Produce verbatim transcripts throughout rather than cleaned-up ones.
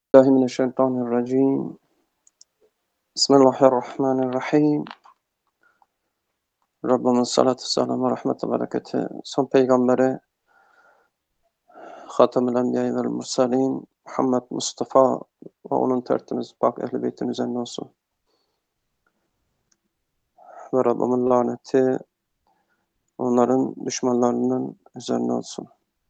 الله من الشيطان الرجيم بسم الله الرحمن الرحيم Rabbimiz salatu selamı rahmeti bereketi son peygamberi Hatemül Enbiya ve Mursalin Muhammed Mustafa ve onun tertemiz pak ehl-i beytin üzerine olsun. Ve Rabbimin laneti onların düşmanlarının üzerine olsun.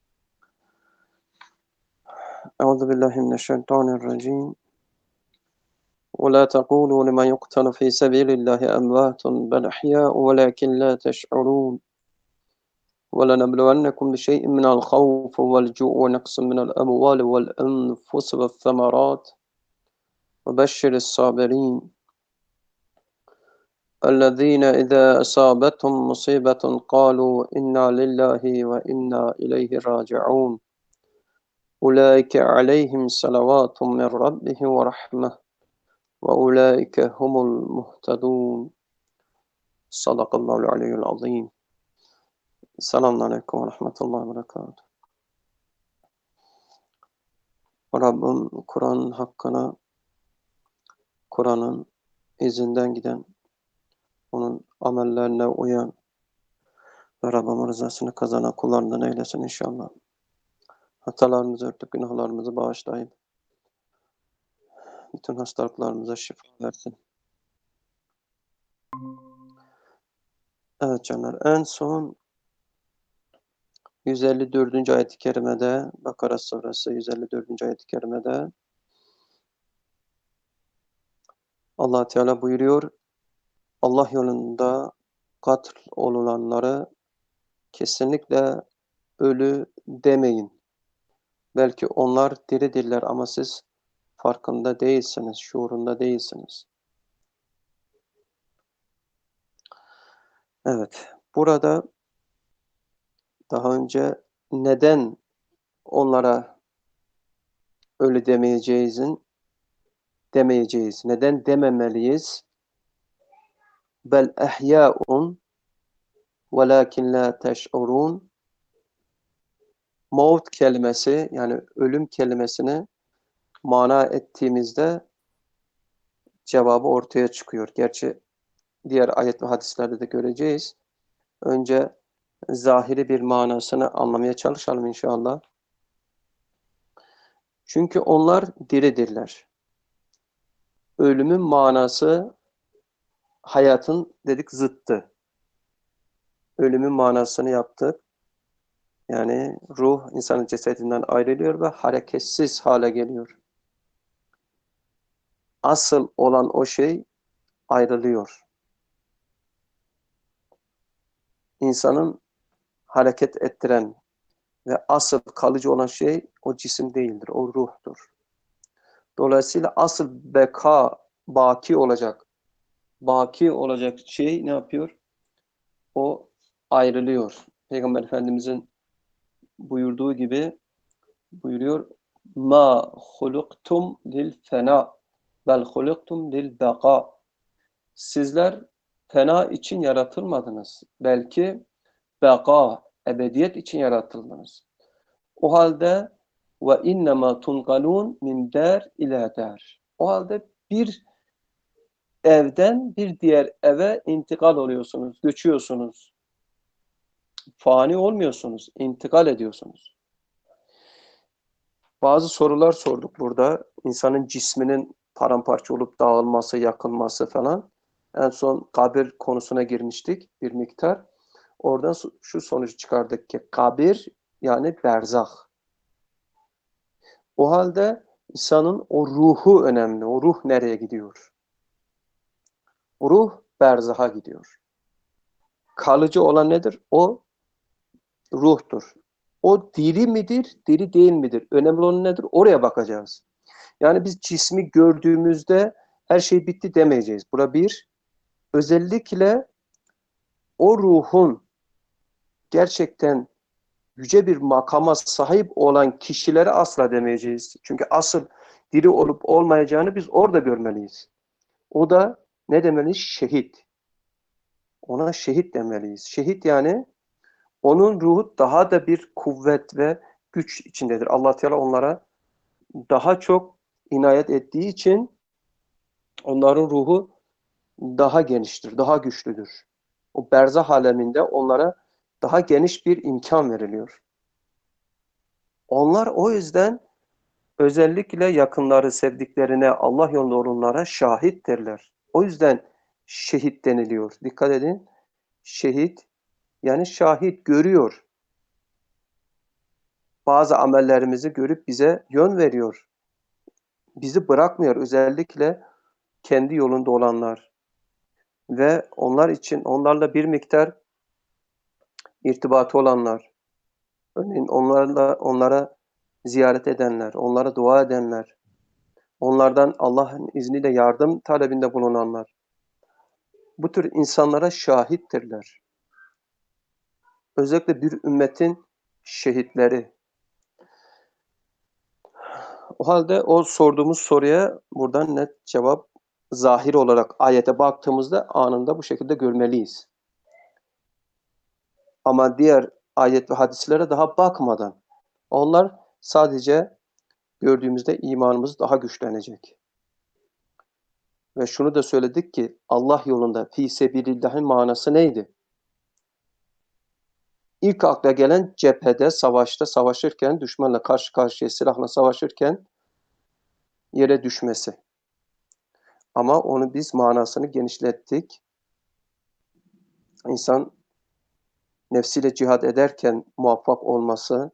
Euzubillahimineşşeytanirracim. ولا تقولوا لمن يقتل في سبيل الله أموات بل أحياء ولكن لا تشعرون وَلَنَبْلُوَنَّكُمْ بِشَيْءٍ مِنَ الْخَوْفِ وَالْجُوعِ وَنَقْصٍ مِنَ الْأَمْوَالِ وَالْأَنْفُسِ وَالثَّمَرَاتِ وَبَشِّرِ الصَّابِرِينَ الَّذِينَ إِذَا أَصَابَتْهُمْ مُصِيبَةٌ قَالُوا إِنَّا لِلَّهِ وَإِنَّا إِلَيْهِ راجعون أُولَئِكَ عَلَيْهِمْ صَلَوَاتٌ مِنْ رَبِّهِمْ وَرَحْمَةٌ وَأُولَئِكَ هُمُ الْمُهْتَدُونَ صدق الله العلي العظيم. Selamun Aleyküm ve Rahmetullahi ve Berekatuhu. Rabbim Kur'an'ın hakkına, Kur'an'ın izinden giden, onun amellerine uyan ve Rabbim rızasını kazanan kullarından eylesin inşallah. Hatalarımızı örtüp günahlarımızı bağışlayıp bütün hastalıklarımıza şifa versin. Evet canlar, en son yüz elli dördüncü ayet-i kerimede, Bakara suresi yüz elli dördüncü ayet-i kerimede Allah Teala buyuruyor, Allah yolunda katl olulanları kesinlikle ölü demeyin. Belki onlar diridirler ama siz farkında değilsiniz, şuurunda değilsiniz. Evet, burada daha önce neden onlara ölü demeyeceğizin, demeyeceğiz, neden dememeliyiz? Bel ehyâun velâkin lâ teş'urûn. Maut kelimesi, yani ölüm kelimesini mana ettiğimizde cevabı ortaya çıkıyor. Gerçi diğer ayet ve hadislerde de göreceğiz. Önce zahiri bir manasını anlamaya çalışalım inşallah. Çünkü onlar diridirler. Ölümün manası hayatın dedik zıttı. Ölümün manasını yaptık. Yani ruh insanın cesedinden ayrılıyor ve hareketsiz hale geliyor. Asıl olan o şey ayrılıyor. İnsanın hareket ettiren ve asıl kalıcı olan şey o cisim değildir, o ruhtur. Dolayısıyla asıl beka, baki olacak, baki olacak şey ne yapıyor? O ayrılıyor. Peygamber Efendimizin buyurduğu gibi buyuruyor, ma huluktum lil fena bel huluktum lil beka. Sizler fena için yaratılmadınız. Belki beka, ebediyet için yaratıldınız. O halde ve innema tunqalun min dar ila dar. O halde bir evden bir diğer eve intikal oluyorsunuz, göçüyorsunuz. Fani olmuyorsunuz, intikal ediyorsunuz. Bazı sorular sorduk burada. İnsanın cisminin paramparça olup dağılması, yakılması falan. En son kabir konusuna girmiştik bir miktar. Oradan şu sonucu çıkardık ki kabir yani berzah. O halde insanın o ruhu önemli. O ruh nereye gidiyor? O ruh berzaha gidiyor. Kalıcı olan nedir? O ruhtur. O diri midir, diri değil midir? Önemli olan nedir? Oraya bakacağız. Yani biz cismi gördüğümüzde her şey bitti demeyeceğiz. Bura bir. Özellikle o ruhun gerçekten yüce bir makama sahip olan kişilere asla demeyeceğiz. Çünkü asıl diri olup olmayacağını biz orada görmeliyiz. O da ne demeliyiz? Şehit. Ona şehit demeliyiz. Şehit yani onun ruhu daha da bir kuvvet ve güç içindedir. Allah Teala onlara daha çok inayet ettiği için onların ruhu daha geniştir, daha güçlüdür. O berzah aleminde onlara daha geniş bir imkan veriliyor. Onlar o yüzden özellikle yakınları, sevdiklerine, Allah yolunda olanlara şahittirler. O yüzden şehit deniliyor. Dikkat edin. Şehit yani şahit, görüyor. Bazı amellerimizi görüp bize yön veriyor. Bizi bırakmıyor. Özellikle kendi yolunda olanlar. Ve onlar için, onlarla bir miktar irtibatı olanlar. Örneğin onlarla, onlara ziyaret edenler, onlara dua edenler, onlardan Allah'ın izniyle yardım talebinde bulunanlar. Bu tür insanlara şahittirler. Özellikle bir ümmetin şehitleri. O halde o sorduğumuz soruya buradan net cevap, zahir olarak ayete baktığımızda anında bu şekilde görmeliyiz. Ama diğer ayet ve hadislere daha bakmadan, onlar sadece gördüğümüzde imanımız daha güçlenecek. Ve şunu da söyledik ki Allah yolunda fi sebilillah'ın manası neydi? İlk akla gelen cephede, savaşta savaşırken, düşmanla karşı karşıya silahla savaşırken yere düşmesi. Ama onu biz manasını genişlettik. İnsan nefsiyle cihad ederken muvaffak olması,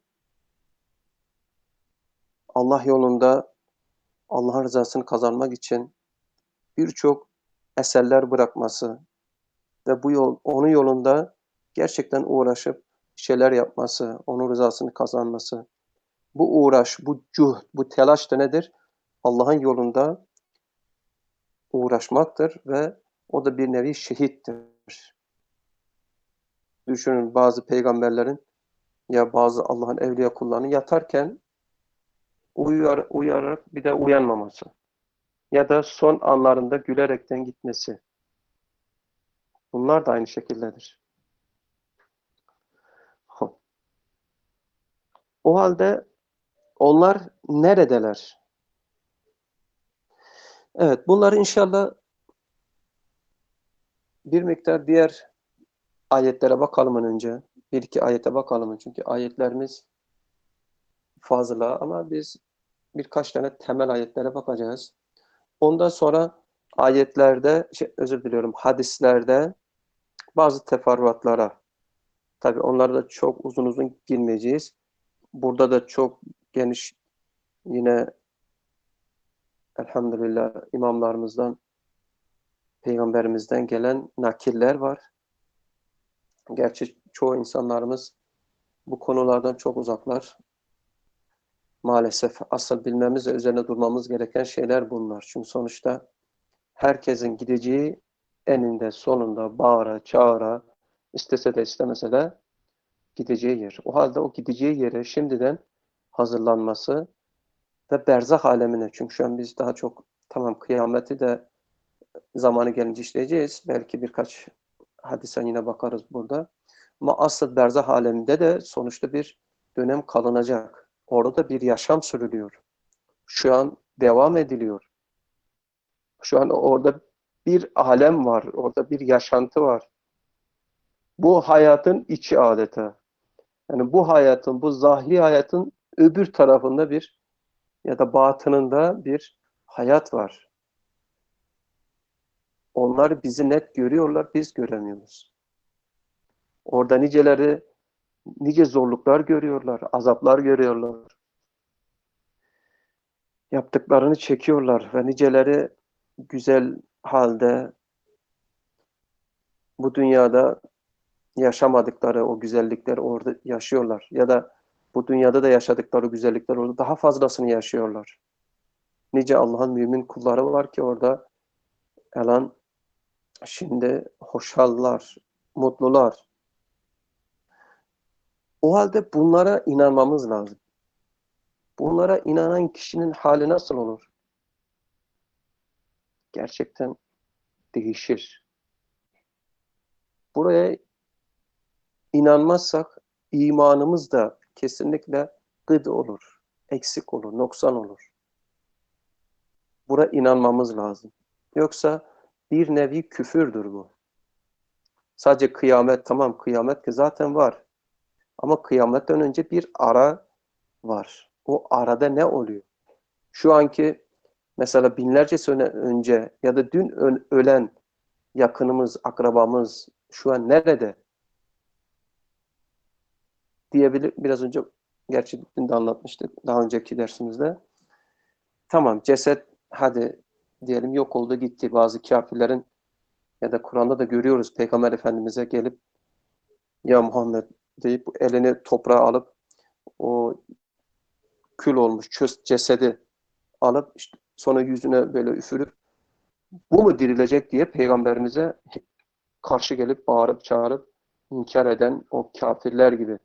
Allah yolunda Allah'ın rızasını kazanmak için birçok eserler bırakması ve bu yol, onun yolunda gerçekten uğraşıp şeyler yapması, onun rızasını kazanması. Bu uğraş, bu cuhd, bu telaş da nedir? Allah'ın yolunda uğraşmaktır ve o da bir nevi şehittir. Düşünün bazı peygamberlerin ya bazı Allah'ın evliya kullarının yatarken uyar, uyararak bir de uyanmaması. Ya da son anlarında gülerekten gitmesi. Bunlar da aynı şekildedir. O halde onlar neredeler? Evet, bunları inşallah bir miktar diğer ayetlere bakalım önce. Bir iki ayete bakalım çünkü ayetlerimiz fazla ama biz birkaç tane temel ayetlere bakacağız. Ondan sonra ayetlerde, şey, özür diliyorum, hadislerde bazı teferruatlara, tabii onlara da çok uzun uzun girmeyeceğiz. Burada da çok geniş yine elhamdülillah imamlarımızdan, peygamberimizden gelen nakiller var. Gerçi çoğu insanlarımız bu konulardan çok uzaklar. Maalesef asıl bilmemiz ve üzerine durmamız gereken şeyler bunlar. Çünkü sonuçta herkesin gideceği eninde sonunda bağıra çağıra istese de istemese de gideceği yer. O halde o gideceği yere şimdiden hazırlanması ve berzah alemine, çünkü şu an biz daha çok tamam kıyameti de zamanı gelince işleyeceğiz. Belki birkaç hadise yine bakarız burada. Ama asıl berzah aleminde de sonuçta bir dönem kalınacak. Orada da bir yaşam sürülüyor. Şu an devam ediliyor. Şu an orada bir alem var. Orada bir yaşantı var. Bu hayatın içi adeta. Yani bu hayatın, bu zahiri hayatın öbür tarafında bir ya da batınında bir hayat var. Onlar bizi net görüyorlar, biz göremiyoruz. Orada niceleri, nice zorluklar görüyorlar, azaplar görüyorlar. Yaptıklarını çekiyorlar ve niceleri güzel halde bu dünyada yaşamadıkları o güzellikleri orada yaşıyorlar. Ya da bu dünyada da yaşadıkları güzellikler orada daha fazlasını yaşıyorlar. Nice Allah'ın mümin kulları var ki orada elan şimdi hoşhallar, mutlular. O halde bunlara inanmamız lazım. Bunlara inanan kişinin hali nasıl olur? Gerçekten değişir. Buraya inanmazsak imanımız da kesinlikle gıd olur, eksik olur, noksan olur. Buna inanmamız lazım. Yoksa bir nevi küfürdür bu. Sadece kıyamet, tamam, kıyamet ki zaten var. Ama kıyametten önce bir ara var. O arada ne oluyor? Şu anki mesela binlerce sene önce ya da dün ölen yakınımız, akrabamız şu an nerede? Diyebilir. Biraz önce, gerçi dün de anlatmıştık daha önceki dersimizde. Tamam, ceset hadi diyelim yok oldu gitti. Bazı kafirlerin ya da Kur'an'da da görüyoruz Peygamber Efendimiz'e gelip ya Muhammed deyip elini toprağa alıp o kül olmuş çöz cesedi alıp işte sonra yüzüne böyle üfürüp bu mu dirilecek diye Peygamberimize karşı gelip bağırıp çağırıp inkar eden o kafirler gibi.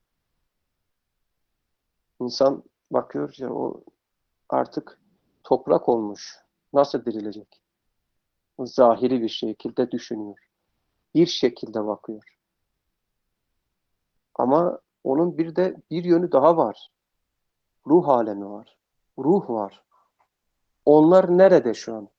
İnsan bakıyor ya o artık toprak olmuş. Nasıl dirilecek? Zahiri bir şekilde düşünüyor. Bir şekilde bakıyor. Ama onun bir de bir yönü daha var. Ruh alemi var. Ruh var. Onlar nerede şu an?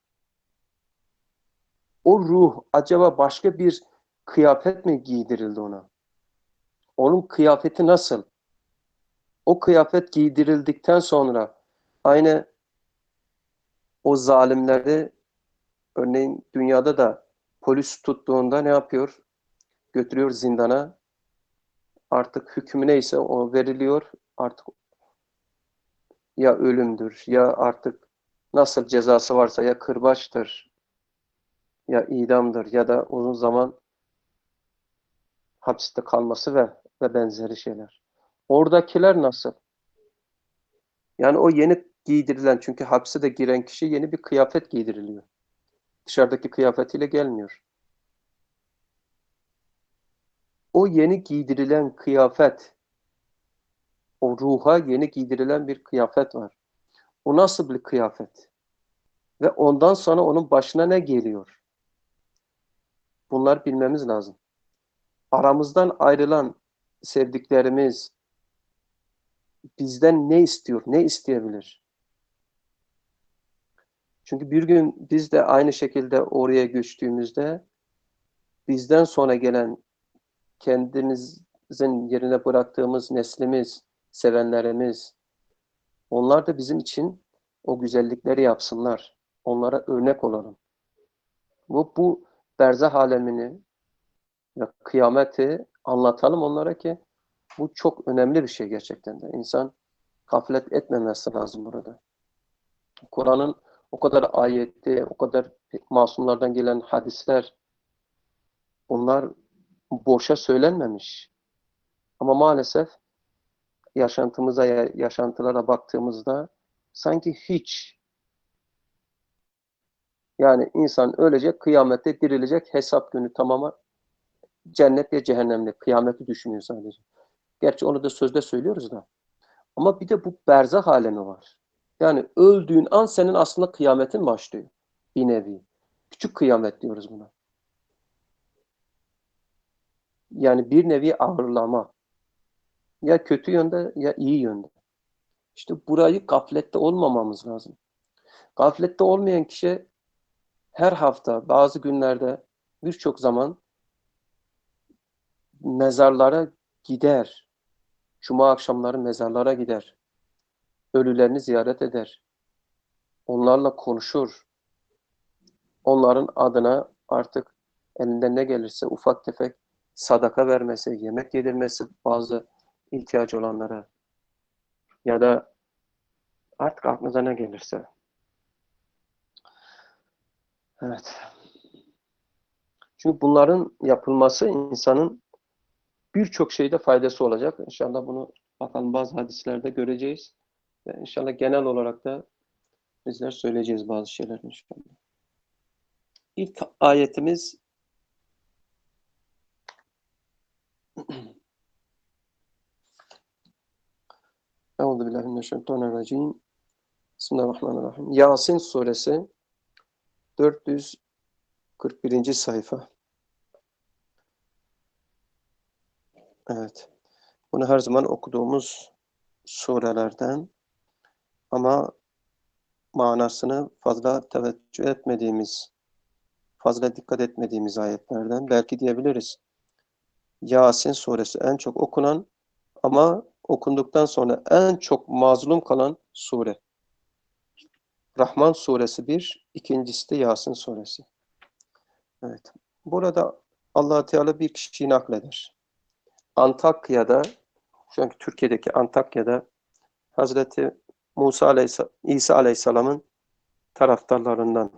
O ruh acaba başka bir kıyafet mi giydirildi ona? Onun kıyafeti nasıl? O kıyafet giydirildikten sonra aynı o zalimleri örneğin dünyada da polis tuttuğunda ne yapıyor? Götürüyor zindana. Artık hükmü neyse o veriliyor. Artık ya ölümdür ya artık nasıl cezası varsa ya kırbaçtır ya idamdır ya da uzun zaman hapiste kalması ve ve benzeri şeyler. Oradakiler nasıl? Yani o yeni giydirilen çünkü hapse de giren kişi yeni bir kıyafet giydiriliyor. Dışarıdaki kıyafetiyle gelmiyor. O yeni giydirilen kıyafet, o ruha yeni giydirilen bir kıyafet var. O nasıl bir kıyafet? Ve ondan sonra onun başına ne geliyor? Bunlar bilmemiz lazım. Aramızdan ayrılan sevdiklerimiz bizden ne istiyor, ne isteyebilir? Çünkü bir gün biz de aynı şekilde oraya göçtüğümüzde bizden sonra gelen kendimizin yerine bıraktığımız neslimiz, sevenlerimiz, onlar da bizim için o güzellikleri yapsınlar. Onlara örnek olalım. Bu, bu berzah alemini ve kıyameti anlatalım onlara ki bu çok önemli bir şey gerçekten de. İnsan gaflet etmemesi lazım burada. Kur'an'ın o kadar ayeti, o kadar masumlardan gelen hadisler, onlar boşa söylenmemiş. Ama maalesef yaşantımıza, yaşantılara baktığımızda sanki hiç, yani insan ölecek, kıyamette dirilecek, hesap günü tamama cennet ya cehennemde, kıyameti düşünüyor sadece. Gerçi onu da sözde söylüyoruz da. Ama bir de bu berzah alemi var. Yani öldüğün an senin aslında kıyametin başlıyor. Bir nevi. Küçük kıyamet diyoruz buna. Yani bir nevi ağırlama. Ya kötü yönde ya iyi yönde. İşte burayı gaflette olmamamız lazım. Gaflette olmayan kişi her hafta, bazı günlerde birçok zaman mezarlara gider. Cuma akşamları mezarlara gider. Ölülerini ziyaret eder. Onlarla konuşur. Onların adına artık elinden ne gelirse ufak tefek sadaka vermesi, yemek yedirmesi bazı ihtiyacı olanlara ya da artık aklınıza ne gelirse. Evet. Çünkü bunların yapılması insanın birçok şeyde faydası olacak. İnşallah bunu bakalım bazı hadislerde göreceğiz. Ve inşallah genel olarak da bizler söyleyeceğiz bazı şeyler inşallah. İlk ayetimiz Euzubillahimineşşeytanirracim. Bismillahirrahmanirrahim. Yasin suresi dört yüz kırk birinci sayfa. Evet. Bunu her zaman okuduğumuz surelerden ama manasını fazla teveccüh etmediğimiz, fazla dikkat etmediğimiz ayetlerden. Belki diyebiliriz. Yasin suresi en çok okunan ama okunduktan sonra en çok mazlum kalan sure. Rahman suresi bir, ikincisi de Yasin suresi. Evet. Burada Allah Teala bir kişiyi nakleder. Antakya'da, şu anki Türkiye'deki Antakya'da Hazreti Musa Aleyhisselam, İsa Aleyhisselam'ın taraftarlarından.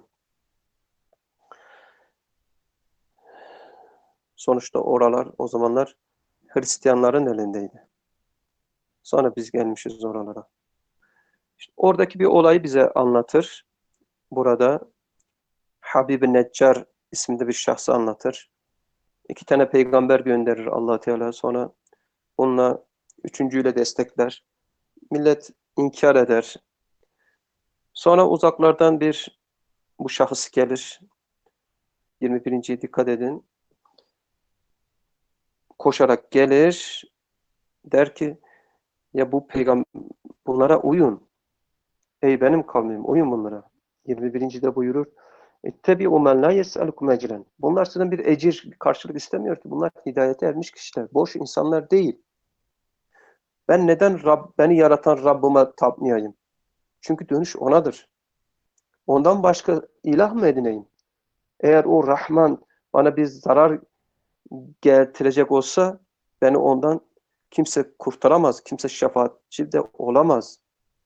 Sonuçta oralar o zamanlar Hristiyanların elindeydi. Sonra biz gelmişiz oralara. İşte oradaki bir olayı bize anlatır. Burada Habib-i Neccar isminde bir şahsı anlatır. İki tane peygamber gönderir Allah Teala, sonra onunla üçüncüyle destekler. Millet inkar eder. Sonra uzaklardan bir bu şahıs gelir. yirmi birinciye dikkat edin. Koşarak gelir. Der ki ya bu peygamber bunlara uyun. Ey benim kavmim, uyun bunlara. yirmi birincide buyurur. İttebi'u men la yes'elukum ecren. Bunlar sizden bir ecir, bir karşılık istemiyor ki. Bunlar hidayete ermiş kişiler. Boş insanlar değil. Ben neden Rab, beni yaratan Rabbime tapmayayım? Çünkü dönüş O'nadır. Ondan başka ilah mı edineyim? Eğer o Rahman bana bir zarar getirecek olsa beni ondan kimse kurtaramaz. Kimse şefaatçi de olamaz.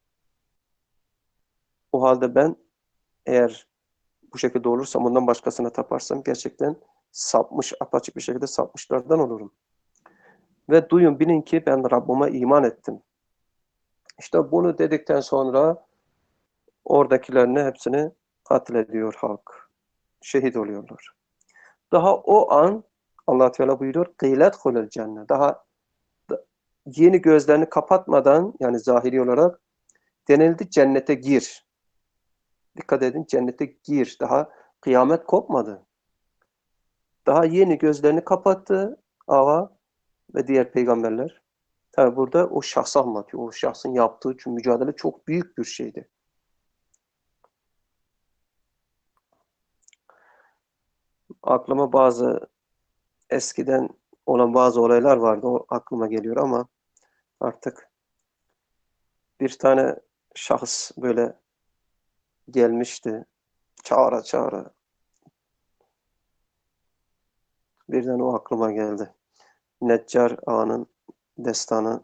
O halde ben eğer bu şekilde olursam, ondan başkasına taparsam gerçekten sapmış, apaçık bir şekilde sapmışlardan olurum. Ve duyun, bilin ki ben Rabbime iman ettim. İşte bunu dedikten sonra oradakilerini hepsini katlediyor halk. Şehit oluyorlar. Daha o an Allah Teala buyuruyor, "Kıylet hulul cennet." Daha yeni gözlerini kapatmadan, yani zahiri olarak denildi, cennete gir. Dikkat edin, cennete gir. Daha kıyamet kopmadı. Daha yeni gözlerini kapattı Ava ve diğer peygamberler. Tabi burada o şahsı anlatıyor. O şahsın yaptığı için mücadele çok büyük bir şeydi. Aklıma bazı eskiden olan bazı olaylar vardı. O aklıma geliyor ama artık bir tane şahıs böyle gelmişti. Çağıra çağıra. Birden o aklıma geldi. Neccar Ağa'nın destanı.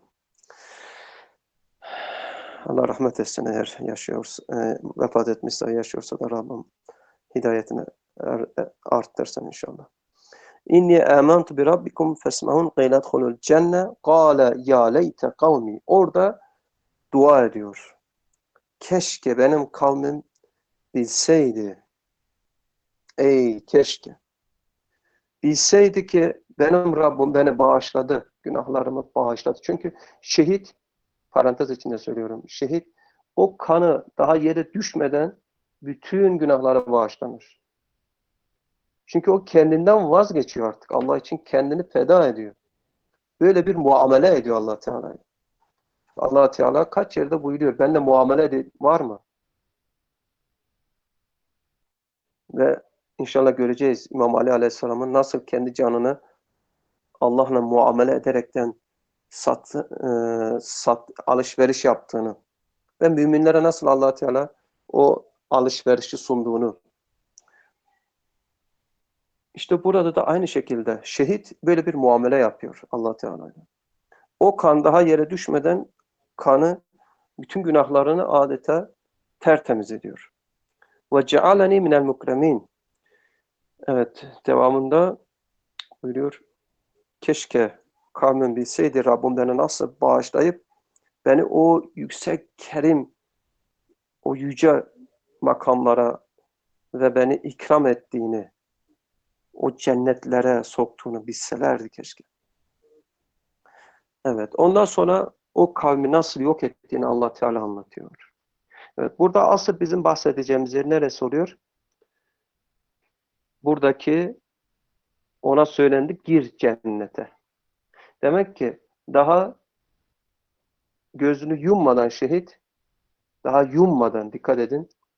Allah rahmet etsin, eğer yaşıyorsa, e, vefat etmişse, yaşıyorsa da Rabbim hidayetini arttırsın inşallah. İnni âmentu bi rabbikum fesma'un qîlet hulul cenne qâle ya leyte kavmi. Orada dua ediyor. Keşke benim kavmim bilseydi. Ey keşke. Bilseydi ki benim Rabbim beni bağışladı. Günahlarımı bağışladı. Çünkü şehit, parantez içinde söylüyorum, şehit o kanı daha yere düşmeden bütün günahları bağışlanır. Çünkü o kendinden vazgeçiyor artık. Allah için kendini feda ediyor. Böyle bir muamele ediyor Allah Teala. Allah Teala kaç yerde buyuruyor. Benimle muamele var mı? Ve inşallah göreceğiz İmam Ali Aleyhisselam'ın nasıl kendi canını Allah'la muamele ederekten sat, e, sat, alışveriş yaptığını ve müminlere nasıl Allah Teala o alışverişi sunduğunu. İşte burada da aynı şekilde şehit böyle bir muamele yapıyor Allah Teala. O kan daha yere düşmeden kanı bütün günahlarını adeta tertemiz ediyor. Ve cealeni minel mukremin. Evet, devamında buyuruyor. Keşke kavmin bilseydi Rabbim beni nasıl bağışlayıp beni o yüksek kerim, o yüce makamlara ve beni ikram ettiğini, o cennetlere soktuğunu bilselerdi keşke. Evet, ondan sonra o kavmi nasıl yok ettiğini Allah Teala anlatıyor. Evet, burada asıl bizim bahsedeceğimiz yer neresi oluyor? Buradaki ona söylendi, gir cennete. Demek ki daha gözünü yummadan şehit, daha yummadan, dikkat edin,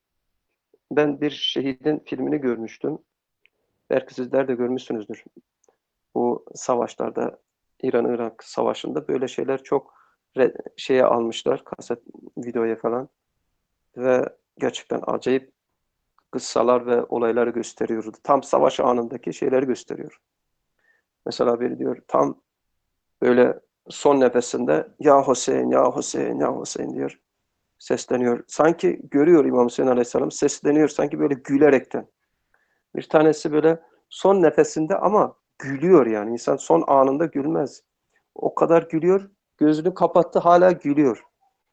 Ben bir şehidin filmini görmüştüm. Belki sizler de görmüşsünüzdür. Bu savaşlarda, İran-Irak savaşında böyle şeyler çok şeye almışlar, kaset videoya falan. Ve gerçekten acayip kıssalar ve olayları gösteriyordu. Tam savaş anındaki şeyleri gösteriyor. Mesela biri diyor tam böyle son nefesinde ya Hüseyin, ya Hüseyin, ya Hüseyin diyor. Sesleniyor. Sanki görüyor İmam Hüseyin Aleyhisselam sesleniyor sanki böyle gülerekten. Bir tanesi böyle son nefesinde ama gülüyor yani. İnsan son anında gülmez. O kadar gülüyor. Gözünü kapattı hala gülüyor.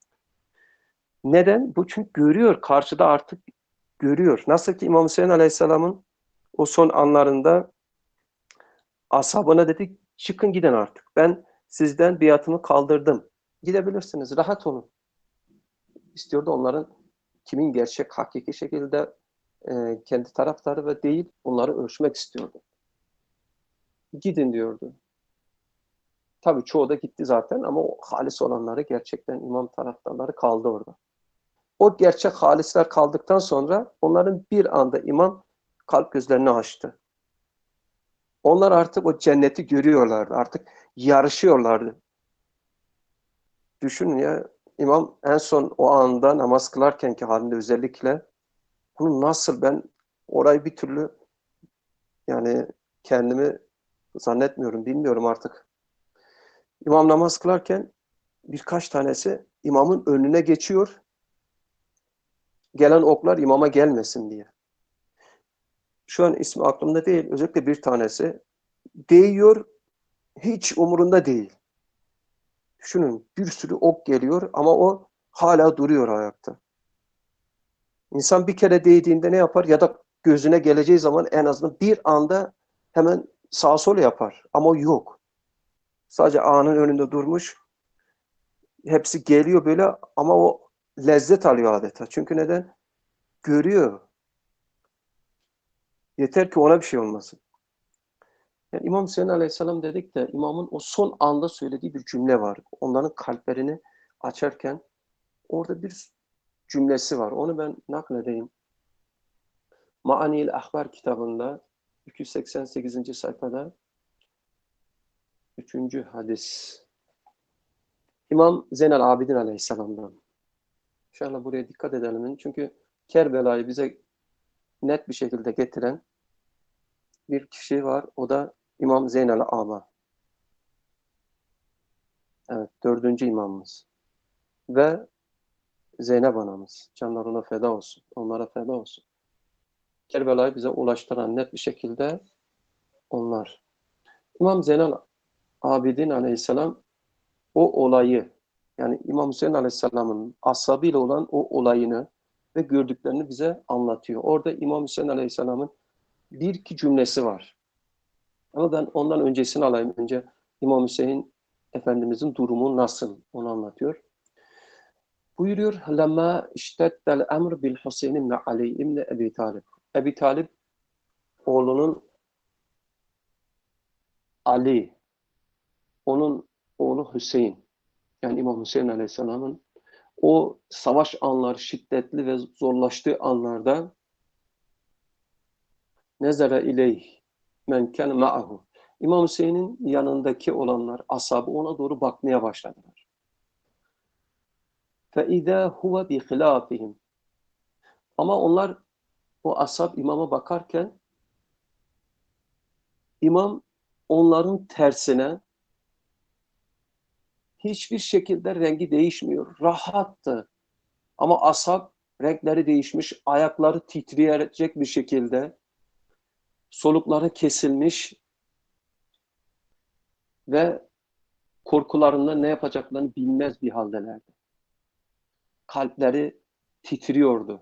Neden? Bu çünkü görüyor. Karşıda artık görüyor. Nasıl ki İmam Hüseyin Aleyhisselam'ın o son anlarında ashabına dedi çıkın gidin artık. Ben sizden biatımı kaldırdım. Gidebilirsiniz. Rahat olun. İstiyordu onların kimin gerçek, hakiki şekilde e, kendi taraftarı ve değil onları ölçmek istiyordu. Gidin diyordu. Tabii çoğu da gitti zaten ama o halis olanları gerçekten imam taraftarları kaldı orada. O gerçek halisler kaldıktan sonra onların bir anda imam kalp gözlerini açtı. Onlar artık o cenneti görüyorlardı. Artık yarışıyorlardı. Düşünün ya imam en son o anda namaz kılarken ki halinde özellikle bunu nasıl ben orayı bir türlü yani kendimi zannetmiyorum, bilmiyorum artık. İmam namaz kılarken birkaç tanesi imamın önüne geçiyor. Gelen oklar imama gelmesin diye. Şu an ismi aklımda değil. Özellikle bir tanesi değiyor, hiç umurunda değil. Düşünün bir sürü ok geliyor ama o hala duruyor ayakta. İnsan bir kere değdiğinde ne yapar? Ya da gözüne geleceği zaman en azından bir anda hemen sağ sol yapar. Ama o yok. Sadece anın önünde durmuş. Hepsi geliyor böyle ama o lezzet alıyor adeta. Çünkü neden? Görüyor. Yeter ki ona bir şey olmasın. Yani İmam Hüseyin Aleyhisselam dedik de imamın o son anda söylediği bir cümle var. Onların kalplerini açarken orada bir cümlesi var. Onu ben nakledeyim. Ma'anil Ahbar kitabında iki yüz seksen sekizinci sayfada üçüncü hadis. İmam Zeynel Abidin Aleyhisselam'dan. İnşallah buraya dikkat edelim. Çünkü Kerbela'yı bize net bir şekilde getiren bir kişi var. O da İmam Zeynel Aba. Evet, dördüncü imamımız. Ve Zeynep anamız. Canlar ona feda olsun. Onlara feda olsun. Kerbela'yı bize ulaştıran net bir şekilde onlar. İmam Zeynel Abidin Aleyhisselam o olayı yani İmam Hüseyin Aleyhisselam'ın ashabıyla olan o olayını ve gördüklerini bize anlatıyor. Orada İmam Hüseyin Aleyhisselam'ın bir iki cümlesi var. Ama ben ondan öncesini alayım. Önce İmam Hüseyin Efendimizin durumu nasıl onu anlatıyor. Buyuruyor. Lama işteddel emr bil Hüseyin ibn Ali ibn Ebi Talib. Ebi Talib oğlunun Ali, onun oğlu Hüseyin. Yani İmam Hüseyin Aleyhisselam'ın o savaş anları şiddetli ve zorlaştığı anlarda nezere ileyh men kâne ma'ahu. İmam Hüseyin'in yanındaki olanlar, ashabı ona doğru bakmaya başladılar. فَاِذَا هُوَ بِخِلَافِهِمْ. Ama onlar, o ashab imama bakarken, imam onların tersine hiçbir şekilde rengi değişmiyor. Rahattı. Ama ashab renkleri değişmiş, ayakları titreyecek bir şekilde, solukları kesilmiş ve korkularından ne yapacaklarını bilmez bir haldelerdi. Kalpleri titriyordu.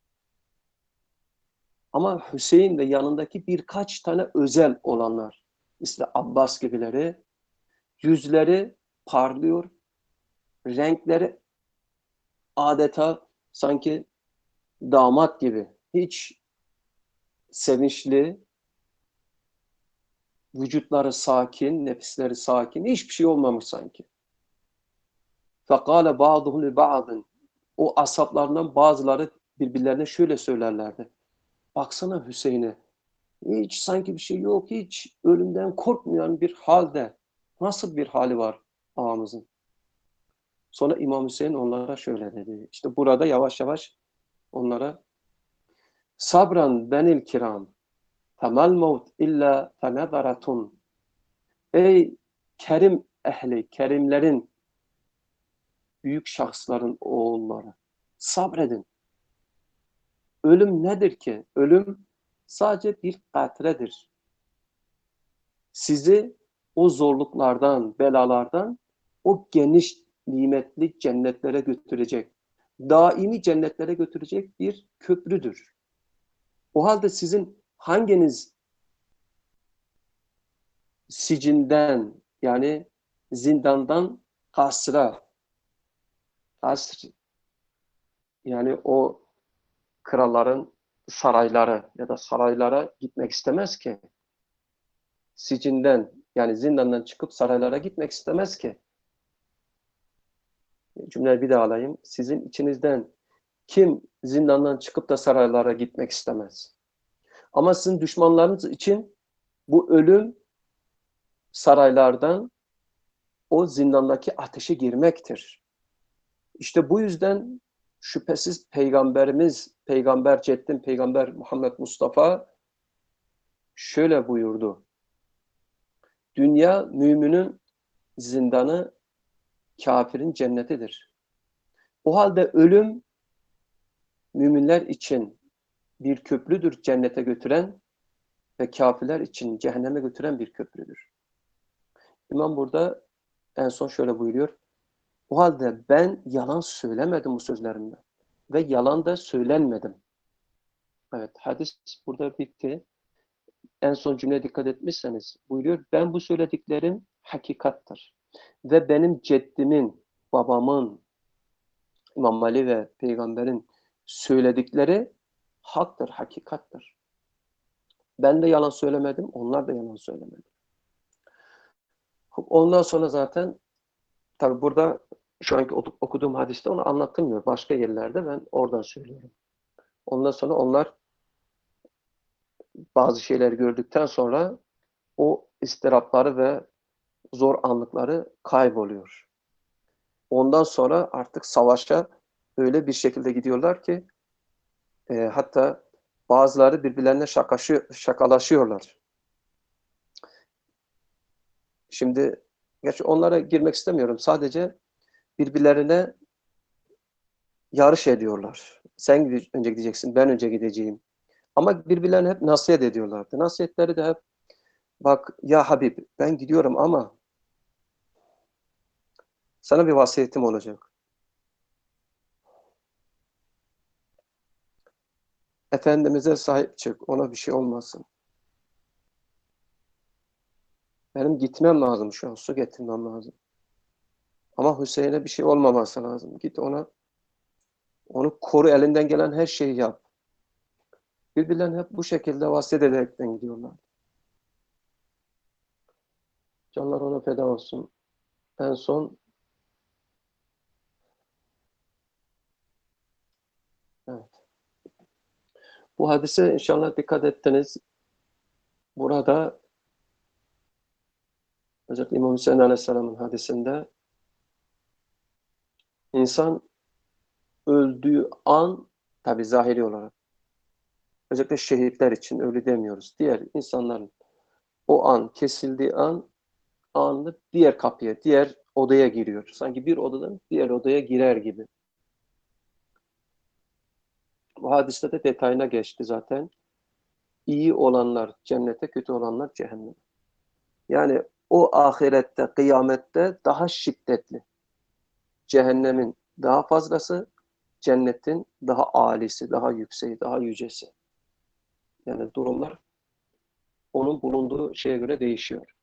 Ama Hüseyin ve yanındaki birkaç tane özel olanlar, işte Abbas gibileri, yüzleri parlıyor, renkleri adeta sanki damat gibi, hiç sevinçli, vücutları sakin, nefisleri sakin, hiçbir şey olmamış sanki. فَقَالَ بَعْضُهُ لِبَعْضٍ. O ashablarından bazıları birbirlerine şöyle söylerlerdi. Baksana Hüseyin'e. Hiç sanki bir şey yok, hiç ölümden korkmayan bir halde. Nasıl bir hali var ağamızın? Sonra İmam Hüseyin onlara şöyle dedi. İşte burada yavaş yavaş onlara sabran benil kiram temel mevt illa fenezaratun. Ey kerim ehli, kerimlerin, büyük şahsların oğulları. Sabredin. Ölüm nedir ki? Ölüm sadece bir katredir. Sizi o zorluklardan, belalardan o geniş, nimetli cennetlere götürecek, daimi cennetlere götürecek bir köprüdür. O halde sizin hanginiz sicinden, yani zindandan kasra, kasr, yani o kralların sarayları ya da saraylara gitmek istemez ki. Sicinden, yani zindandan çıkıp saraylara gitmek istemez ki. Cümleyi bir daha alayım. Sizin içinizden kim zindandan çıkıp da saraylara gitmek istemez? Ama sizin düşmanlarınız için bu ölüm saraylardan o zindandaki ateşe girmektir. İşte bu yüzden şüphesiz Peygamberimiz, Peygamber Ceddin, Peygamber Muhammed Mustafa şöyle buyurdu. Dünya müminin zindanı, kafirin cennetidir. O halde ölüm müminler için bir köprüdür cennete götüren ve kafirler için cehenneme götüren bir köprüdür. İmam burada en son şöyle buyuruyor. O halde ben yalan söylemedim bu sözlerimle ve yalan da söylenmedim. Evet, hadis burada bitti. En son cümleye dikkat etmişseniz buyuruyor. Ben bu söylediklerim hakikattır. Ve benim ceddimin, babamın, İmam Ali ve peygamberin söyledikleri haktır, hakikattır. Ben de yalan söylemedim, onlar da yalan söylemedi. Ondan sonra zaten tabi burada şu anki okuduğum hadiste onu anlatılmıyor. Başka yerlerde ben oradan söylüyorum. Ondan sonra onlar bazı şeyleri gördükten sonra o istirapları ve zor anlıkları kayboluyor. Ondan sonra artık savaşa öyle bir şekilde gidiyorlar ki e, hatta bazıları birbirlerine şakaşı, şakalaşıyorlar. Şimdi gerçi onlara girmek istemiyorum. Sadece birbirlerine yarış ediyorlar. Sen önce gideceksin, ben önce gideceğim. Ama birbirlerine hep nasihat ediyorlardı. Nasihatleri de hep bak ya Habib ben gidiyorum ama sana bir vasiyetim olacak. Efendimiz'e sahip çık. Ona bir şey olmasın. Benim gitmem lazım şu an. Su getirmem lazım. Ama Hüseyin'e bir şey olmaması lazım. Git ona onu koru, elinden gelen her şeyi yap. Birbirlerine hep bu şekilde vasiyet ederekten gidiyorlar. Canlar ona feda olsun. En son evet. Bu hadise inşallah dikkat ettiniz. Burada özellikle İmam Hüseyin Aleyhisselam'ın hadisinde insan öldüğü an tabi zahiri olarak özellikle şehitler için öyle demiyoruz. Diğer insanların o an kesildiği an anında diğer kapıya, diğer odaya giriyor. Sanki bir odadan diğer odaya girer gibi. Bu hadiste de detayına geçti zaten. İyi olanlar cennete, kötü olanlar cehenneme. Yani o ahirette, kıyamette daha şiddetli. Cehennemin daha fazlası, cennetin daha alisi, daha yükseği, daha yücesi. Yani durumlar onun bulunduğu şeye göre değişiyor.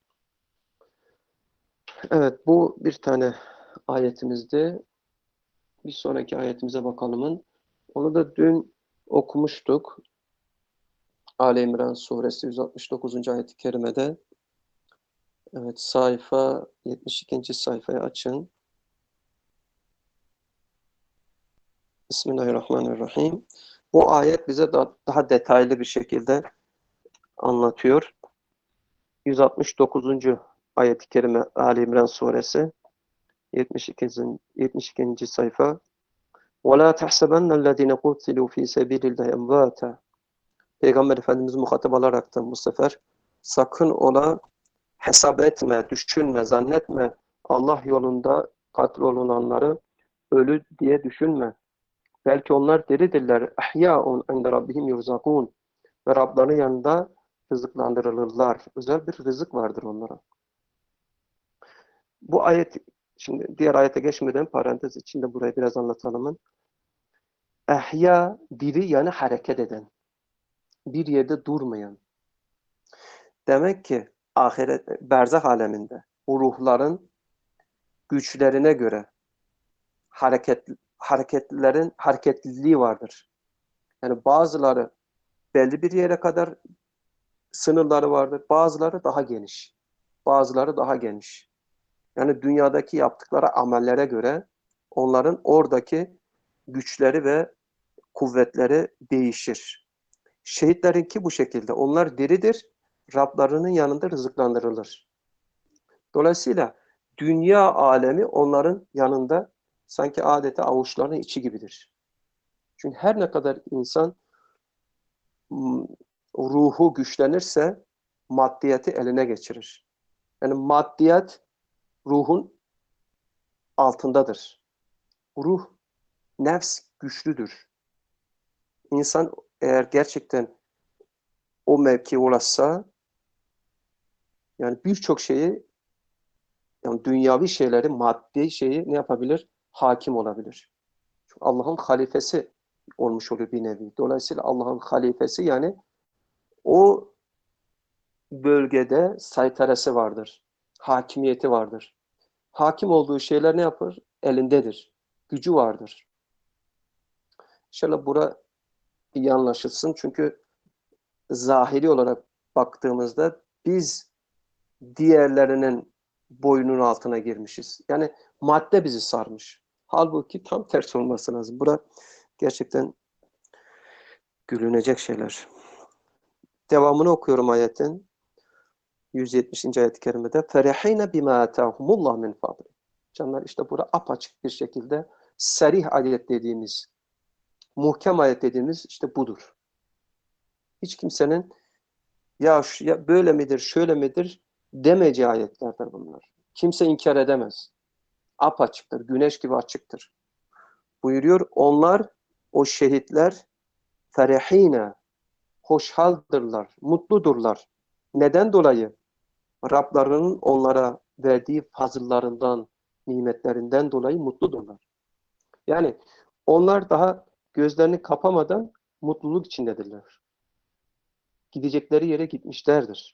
Evet, bu bir tane ayetimizdi. Bir sonraki ayetimize bakalım. Onu da dün okumuştuk. Ali İmran suresi yüz altmış dokuzuncu ayet-i kerimede. Evet, sayfa yetmiş ikinci sayfayı açın. Bismillahirrahmanirrahim. Bu ayet bize da, daha detaylı bir şekilde anlatıyor. yüz altmış dokuzuncu ayet-i kerime Ali İmran suresi yetmiş ikinci. yetmiş ikinci sayfa. وَلَا تَحْسَبَنَّ الَّذ۪ينَ قُتِلُوا ف۪ي سَب۪يلِ اللّٰهِ اَمْوَاتًا. Peygamber Efendimiz muhatap alaraktan bu sefer sakın ola hesap etme, düşünme, zannetme. Allah yolunda katlolunanları ölü diye düşünme. Belki onlar diridirler. Ahya'un inde rabbihim yurzakun. Ve Rablarının yanında rızıklandırılırlar. Özel bir rızık vardır onlara. Bu ayet, şimdi diğer ayete geçmeden parantez içinde burayı biraz anlatalım. Ehya, diri yani hareket eden. Bir yerde durmayan. Demek ki ahiret, berzah aleminde o ruhların güçlerine göre hareket, hareketlerin hareketliliği vardır. Yani bazıları belli bir yere kadar sınırları vardır. Bazıları daha geniş. Bazıları daha geniş. Yani dünyadaki yaptıkları amellere göre onların oradaki güçleri ve kuvvetleri değişir. Şehitlerinki bu şekilde. Onlar diridir. Rablarının yanında rızıklandırılır. Dolayısıyla dünya alemi onların yanında sanki adeta avuçlarının içi gibidir. Çünkü her ne kadar insan ruhu güçlenirse maddiyatı eline geçirir. Yani maddiyat ruhun altındadır. Ruh, nefs güçlüdür. İnsan eğer gerçekten o mevkiye ulaşsa, yani birçok şeyi, yani dünyavi şeyleri, maddi şeyi ne yapabilir? Hakim olabilir. Çünkü Allah'ın halifesi olmuş oluyor bir nevi. Dolayısıyla Allah'ın halifesi yani o bölgede saytarası vardır. Hakimiyeti vardır. Hakim olduğu şeyler ne yapar? Elindedir. Gücü vardır. İnşallah bura iyi anlaşılsın. Çünkü zahiri olarak baktığımızda biz diğerlerinin boynunun altına girmişiz. Yani madde bizi sarmış. Halbuki tam tersi olması lazım. Bura gerçekten gülünecek şeyler. Devamını okuyorum ayetin. yüz yetmişinci ayet-i kerimede فَرَحِينَ بِمَا آتَاهُمُ اللّٰهُ مِنْ فَضْلِ. Canlar işte burada apaçık bir şekilde serih ayet dediğimiz, muhkem ayet dediğimiz işte budur. Hiç kimsenin ya, ya böyle midir, şöyle midir demeyeceği ayetlerdir bunlar. Kimse inkar edemez. Apaçıktır, güneş gibi açıktır. Buyuruyor, onlar, o şehitler ferehine, hoşhaldırlar, mutludurlar. Neden dolayı? Rablarının onlara verdiği fazıllarından, nimetlerinden dolayı mutludurlar. Yani onlar daha gözlerini kapamadan mutluluk içindedirler. Gidecekleri yere gitmişlerdir.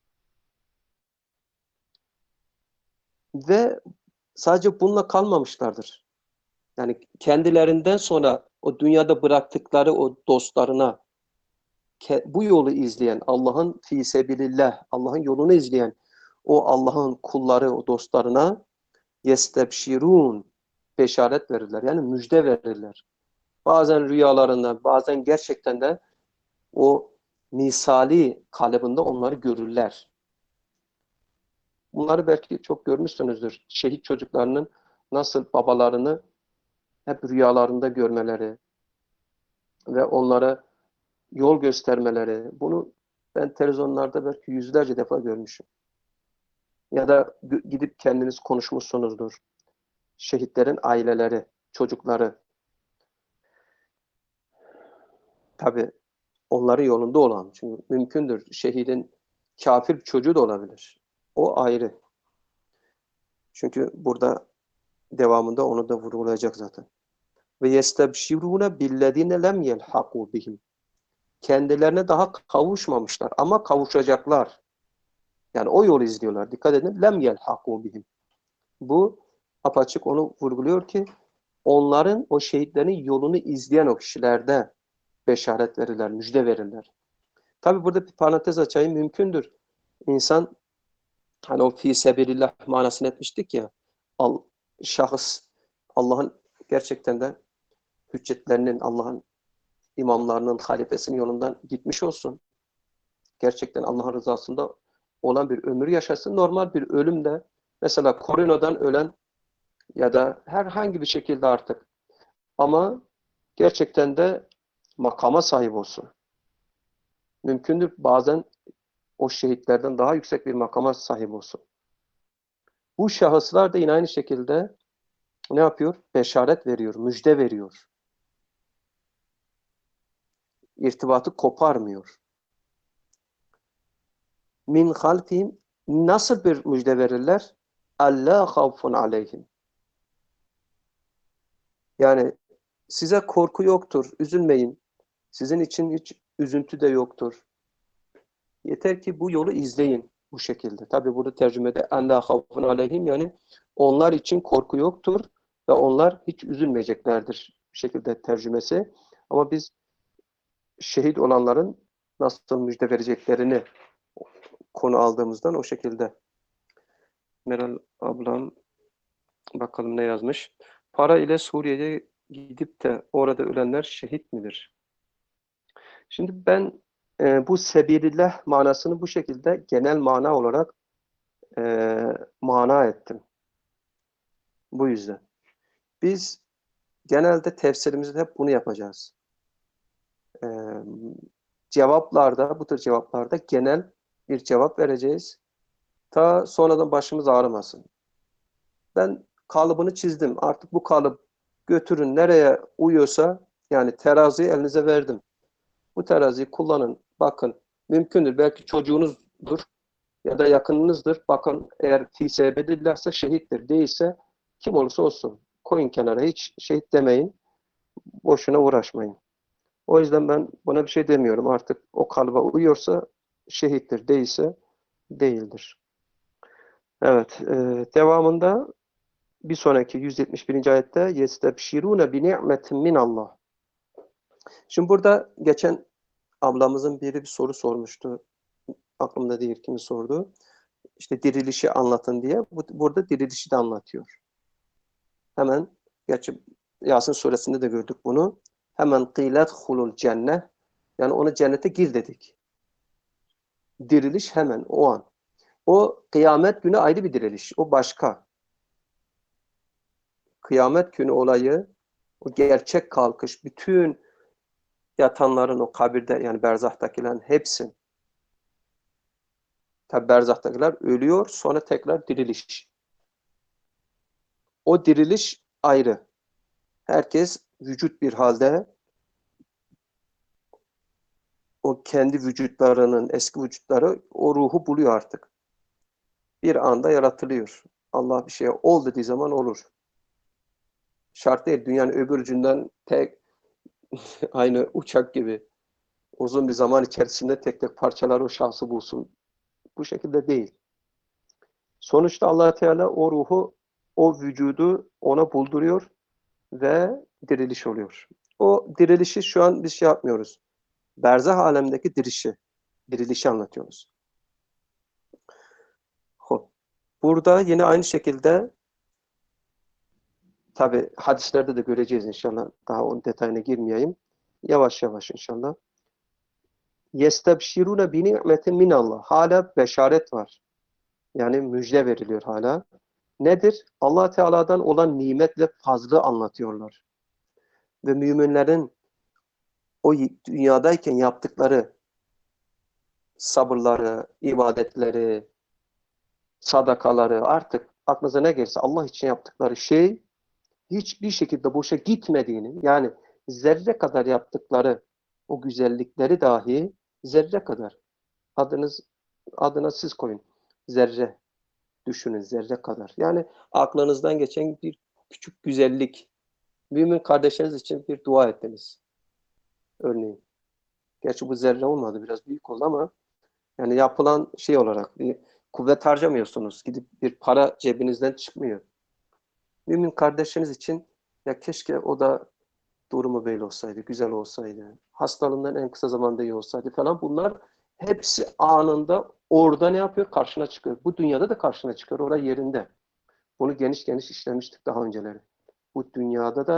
Ve sadece bununla kalmamışlardır. Yani kendilerinden sonra o dünyada bıraktıkları o dostlarına bu yolu izleyen, Allah'ın fi sebilillah, Allah'ın yolunu izleyen o Allah'ın kulları, o dostlarına yestebşirun, beşaret verirler. Yani müjde verirler. Bazen rüyalarında, bazen gerçekten de o misali kalıbında onları görürler. Bunları belki çok görmüşsünüzdür. Şehit çocuklarının nasıl babalarını hep rüyalarında görmeleri ve onlara yol göstermeleri. Bunu ben televizyonlarda belki yüzlerce defa görmüşüm. Ya da gidip kendiniz konuşmuşsunuzdur. Şehitlerin aileleri, çocukları. Tabii onların yolunda olan. Çünkü mümkündür. Şehidin kafir çocuğu da olabilir. O ayrı. Çünkü burada devamında onu da vurgulayacak zaten. Ve yestebşirune billezine lem yelhaku bihim. Kendilerine daha kavuşmamışlar ama kavuşacaklar. Yani o yolu izliyorlar. Dikkat edin. Lem yelhaku bihim. Bu apaçık onu vurguluyor ki onların, o şehitlerin yolunu izleyen o kişilerde beşaret verirler, müjde verirler. Tabi burada bir parantez açayım, mümkündür. İnsan hani o fi sebilillah manasını etmiştik ya, al, şahıs Allah'ın gerçekten de hüccetlerinin, Allah'ın imamlarının, halifesinin yolundan gitmiş olsun. Gerçekten Allah'ın rızasında olan bir ömür yaşasın. Normal bir ölüm de mesela koronadan ölen ya da herhangi bir şekilde artık ama gerçekten de makama sahip olsun. Mümkündür bazen o şehitlerden daha yüksek bir makama sahip olsun. Bu şahıslar da yine aynı şekilde ne yapıyor? Beşaret veriyor, müjde veriyor. İrtibatı koparmıyor. Min halfihim, nasıl bir müjde verirler? Allah havfun aleyhim. Yani size korku yoktur, üzülmeyin. Sizin için hiç üzüntü de yoktur. Yeter ki bu yolu izleyin bu şekilde. Tabi burada tercümede Allah havfun aleyhim, yani onlar için korku yoktur ve onlar hiç üzülmeyeceklerdir şekilde tercümesi. Ama biz şehit olanların nasıl müjde vereceklerini konu aldığımızdan o şekilde. Meral ablam bakalım ne yazmış. Para ile Suriye'ye gidip de orada ölenler şehit midir? Şimdi ben e, bu sebilillah manasını bu şekilde genel mana olarak e, mana ettim. Bu yüzden. Biz genelde tefsirimizde hep bunu yapacağız. E, cevaplarda, bu tür cevaplarda genel bir cevap vereceğiz. Ta sonradan başımız ağrımasın. Ben kalıbını çizdim. Artık bu kalıp götürün nereye uyuyorsa, yani teraziyi elinize verdim. Bu teraziyi kullanın. Bakın mümkündür. Belki çocuğunuzdur ya da yakınınızdır. Bakın eğer fi sebedillerse şehittir. Değilse kim olursa olsun. Koyun kenara. Hiç şehit demeyin. Boşuna uğraşmayın. O yüzden ben buna bir şey demiyorum. Artık o kalıba uyuyorsa şehittir. Değilse değildir. Evet. E, devamında bir sonraki yüz yetmiş birinci ayette yestebşirune bi ni'metin min Allah. Şimdi burada geçen ablamızın biri bir soru sormuştu. Aklımda değil kimi sordu. İşte dirilişi anlatın diye. Burada dirilişi de anlatıyor. Hemen, gerçi Yasin suresinde de gördük bunu. Hemen kıylet hulul cennet. Yani ona cennete gir dedik. Diriliş hemen o an. O kıyamet günü ayrı bir diriliş. O başka. Kıyamet günü olayı, o gerçek kalkış, bütün yatanların o kabirde, yani berzahtakilerin hepsi. Tabi berzahtakiler ölüyor, sonra tekrar diriliş. O diriliş ayrı. Herkes vücut bir halde, o kendi vücutlarının, eski vücutları o ruhu buluyor artık. Bir anda yaratılıyor. Allah bir şeye ol dediği zaman olur. Şart değil. Dünyanın öbür ucundan tek aynı uçak gibi uzun bir zaman içerisinde tek tek parçalar o şahsı bulsun. Bu şekilde değil. Sonuçta Allah Teala o ruhu, o vücudu ona bulduruyor ve diriliş oluyor. O dirilişi şu an biz şey yapmıyoruz. Berzah alemdeki dirişi, dirilişi anlatıyoruz. Burada yine aynı şekilde tabi hadislerde de göreceğiz inşallah. Daha onun detayına girmeyeyim. Yavaş yavaş inşallah. Yestebşirune bi ni'metin minallah. Hala beşaret var. Yani müjde veriliyor hala. Nedir? Allah Teala'dan olan nimet ve fazlı anlatıyorlar. Ve müminlerin o dünyadayken yaptıkları sabırları, ibadetleri, sadakaları, artık aklınıza ne gelirse Allah için yaptıkları şey hiçbir şekilde boşa gitmediğini, yani zerre kadar yaptıkları o güzellikleri dahi zerre kadar, adınız adına siz koyun, zerre düşünün, zerre kadar. Yani aklınızdan geçen bir küçük güzellik, mümin kardeşiniz için bir dua ettiniz örneğin. Gerçi bu zerre olmadı, biraz büyük oldu ama yani yapılan şey olarak bir kuvvet harcamıyorsunuz. Gidip bir para cebinizden çıkmıyor. Mümin kardeşiniz için ya keşke o da durumu böyle olsaydı, güzel olsaydı, hastalığından en kısa zamanda iyi olsaydı falan, bunlar hepsi anında orada ne yapıyor? Karşına çıkıyor. Bu dünyada da karşına çıkıyor. Orada yerinde. Bunu geniş geniş işlemiştik daha önceleri. Bu dünyada da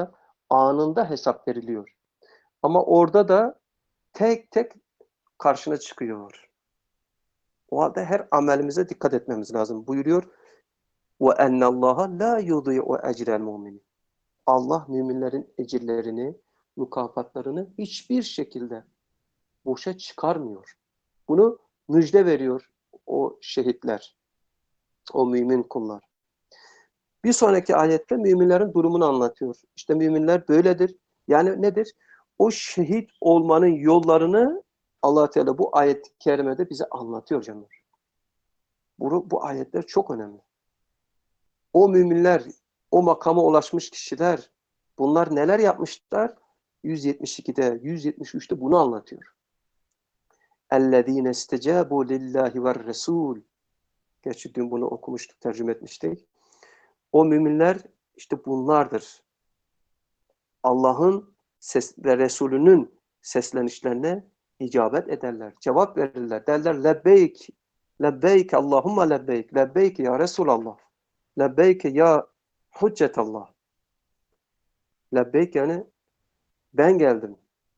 Anında hesap veriliyor. Ama orada da tek tek karşına çıkıyor. O halde her amelimize dikkat etmemiz lazım. Buyuruyor وَاَنَّ اللّٰهَ لَا يُضِيعُ اَجْرَ الْمُؤْمِنِينَ. Allah müminlerin ecirlerini, mükafatlarını hiçbir şekilde boşa çıkarmıyor. Bunu müjde veriyor o şehitler, o mümin kullar. Bir sonraki ayette müminlerin durumunu anlatıyor. İşte müminler böyledir. Yani nedir? O şehit olmanın yollarını Allah Teala bu ayet-i kerimede bize anlatıyor canlar. Bu, bu ayetler çok önemli. O müminler, o makama ulaşmış kişiler, bunlar neler yapmışlar? yüz yetmiş ikide, yüz yetmiş üçte bunu anlatıyor. اَلَّذ۪ينَ اسْتَجَابُوا لِلّٰهِ وَالرَّسُولِ. Gerçi dün bunu okumuştuk, tercüme etmiştik. O müminler işte bunlardır. Allah'ın ses ve Resulünün seslenişlerine icabet ederler. Cevap verirler. Derler lebbeyk, lebbeyk Allahumma lebbeyk, lebbeyk ya Resulallah, lebbeyk ya Hüccetallah. Lebbeyk yani ben geldim.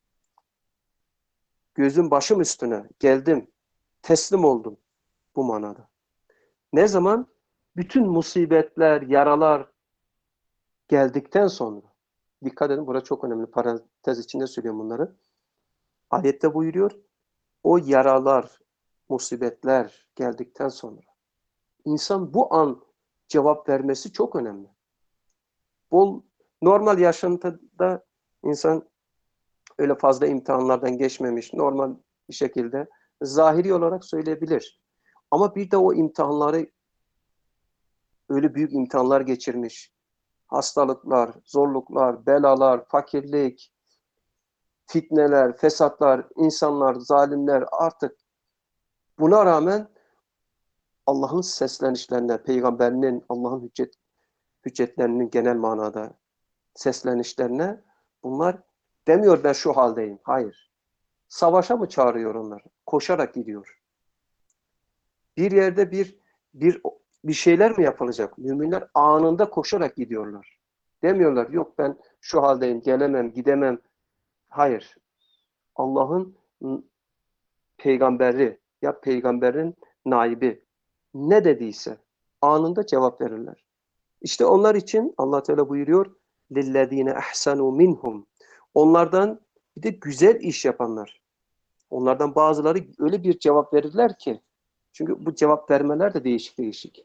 Gözüm başım üstüne geldim. Teslim oldum bu manada. Ne zaman? Bütün musibetler, yaralar geldikten sonra. Dikkat edin, burası çok önemli. Parantez içinde söylüyorum bunları. Ayette buyuruyor, o yaralar, musibetler geldikten sonra. İnsan bu an cevap vermesi çok önemli. Bol, normal yaşantıda insan öyle fazla imtihanlardan geçmemiş, normal bir şekilde zahiri olarak söyleyebilir. Ama bir de o imtihanları öyle büyük imtihanlar geçirmiş. Hastalıklar, zorluklar, belalar, fakirlik, fitneler, fesatlar, insanlar, zalimler artık buna rağmen Allah'ın seslenişlerine, peygamberinin, Allah'ın hüccet, hüccetlerinin genel manada seslenişlerine bunlar demiyor ben şu haldeyim. Hayır. Savaşa mı çağırıyor onlar? Koşarak gidiyor. Bir yerde bir bir bir şeyler mi yapılacak? Müminler anında koşarak gidiyorlar. Demiyorlar yok ben şu haldeyim, gelemem, gidemem. Hayır. Allah'ın peygamberi ya peygamberin naibi ne dediyse anında cevap verirler. İşte onlar için Allah Teala buyuruyor lillezine ahsanu minhum. Onlardan bir de güzel iş yapanlar. Onlardan bazıları öyle bir cevap verirler ki çünkü bu cevap vermeler de değişik değişik.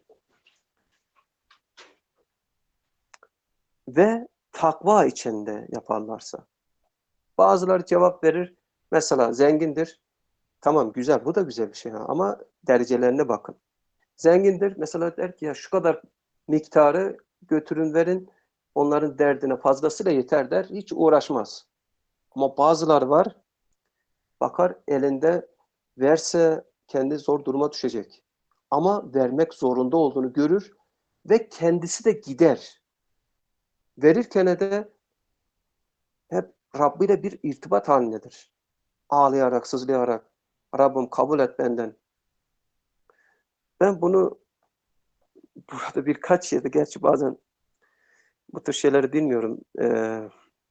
Ve takva içinde yaparlarsa. Bazıları cevap verir. Mesela zengindir. Tamam güzel bu da güzel bir şey ha. Ama derecelerine bakın. Zengindir. Mesela der ki ya şu kadar miktarı götürün verin. Onların derdine fazlasıyla yeter der. Hiç uğraşmaz. Ama bazıları var. Bakar elinde verse kendi zor duruma düşecek. Ama vermek zorunda olduğunu görür ve kendisi de gider. Verirken de hep Rabbi ile bir irtibat halindedir. Ağlayarak, sızlayarak Rabbim kabul et benden. Ben bunu burada birkaç yerde gerçi bazen bu tür şeyleri bilmiyorum. Ee,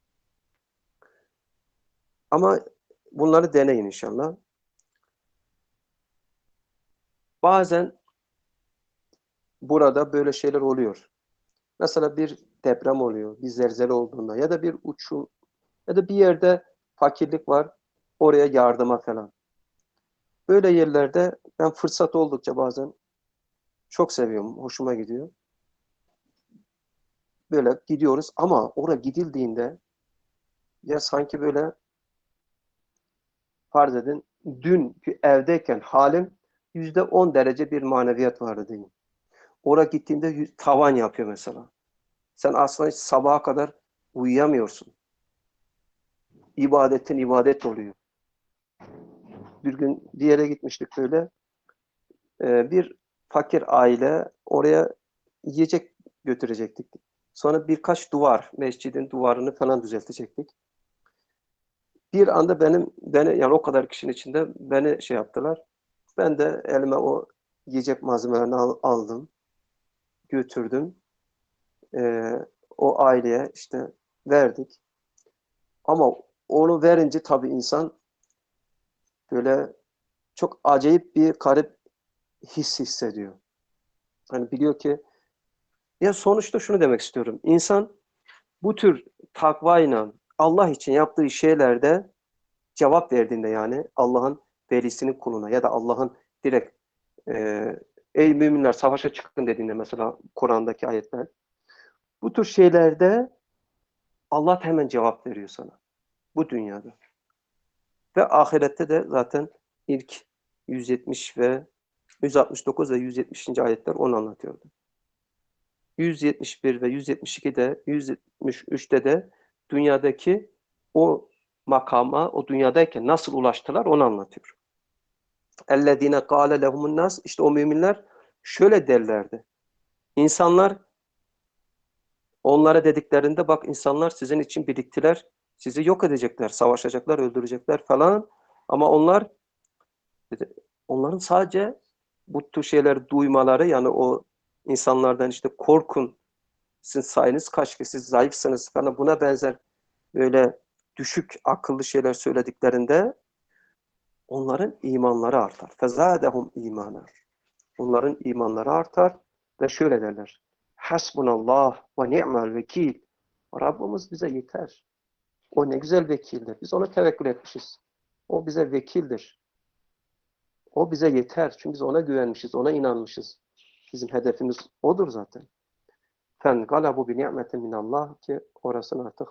ama bunları deneyin inşallah. Bazen burada böyle şeyler oluyor. Mesela bir deprem oluyor, bir zelzele olduğunda ya da bir uçum ya da bir yerde fakirlik var, oraya yardıma falan. Böyle yerlerde ben fırsat oldukça bazen çok seviyorum, hoşuma gidiyor. Böyle gidiyoruz ama oraya gidildiğinde ya sanki böyle farz edin dünkü evdeyken halim yüzde on derece bir maneviyat vardı diyeyim. Oraya gittiğinde tavan yapıyor mesela. Sen aslında hiç sabaha kadar uyuyamıyorsun. İbadetin ibadet oluyor. Bir gün bir yere gitmiştik böyle. Ee, bir fakir aile oraya yiyecek götürecektik. Sonra birkaç duvar, mescidin duvarını falan düzeltecektik. Bir anda benim, beni yani o kadar kişinin içinde beni şey yaptılar. Ben de elime o yiyecek malzemelerini al, aldım, götürdüm. Ee, o aileye işte verdik. Ama onu verince tabii insan böyle çok acayip bir garip his hissediyor. Hani biliyor ki, ya sonuçta şunu demek istiyorum. İnsan bu tür takvayla Allah için yaptığı şeylerde cevap verdiğinde, yani Allah'ın velisinin kuluna ya da Allah'ın direkt e, ey müminler savaşa çıkın dediğinde, mesela Kur'an'daki ayetler, bu tür şeylerde Allah hemen cevap veriyor sana. Bu dünyada. Ve ahirette de zaten ilk yüz yetmiş ve yüz altmış dokuz ve yüz yetmişinci ayetler onu anlatıyordu. yüz yetmiş bir ve yüz yetmiş ikide, yüz yetmiş üçte de dünyadaki o makama, o dünyadayken nasıl ulaştılar onu anlatıyor. اَلَّذ۪ينَ قَالَ لَهُمُ النَّاسِ İşte o müminler şöyle derlerdi. İnsanlar onlara dediklerinde, bak insanlar sizin için biriktiler, sizi yok edecekler, savaşacaklar, öldürecekler falan. Ama onlar, onların sadece bu tür şeyleri duymaları, yani o insanlardan işte korkun, sizin sayınız kaç ki, siz zayıfsınız falan, buna benzer böyle düşük akıllı şeyler söylediklerinde onların imanları artar. فَزَادَهُمْ اِيمَانًا Onların imanları artar ve şöyle derler. Hasbunallah ve ni'mel vekil. Rabbimiz bize yeter. O ne güzel vekildir. Biz ona tevekkül etmişiz. O bize vekildir. O bize yeter. Çünkü biz ona güvenmişiz, ona inanmışız. Bizim hedefimiz odur zaten. Fen galabu bi ni'metin minallah, ki orasını artık.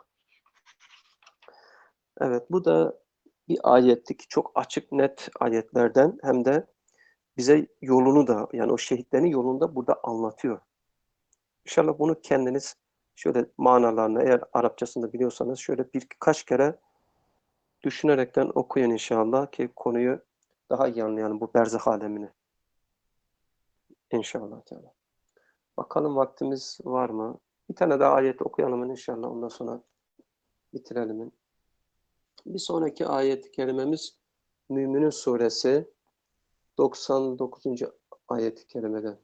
Evet, bu da bir ayettik. Çok açık, net ayetlerden, hem de bize yolunu da, yani o şehitlerin yolunu da burada anlatıyor. İnşallah bunu kendiniz şöyle manalarını, eğer Arapçasını biliyorsanız, şöyle birkaç kere düşünerekten okuyun inşallah, ki konuyu daha iyi anlayalım, bu berzah alemini. İnşallah. Bakalım vaktimiz var mı? Bir tane daha ayet okuyalım inşallah, ondan sonra bitirelim. Bir sonraki ayet-i kerimemiz Müminun suresi doksan dokuzuncu ayet-i kerimeden.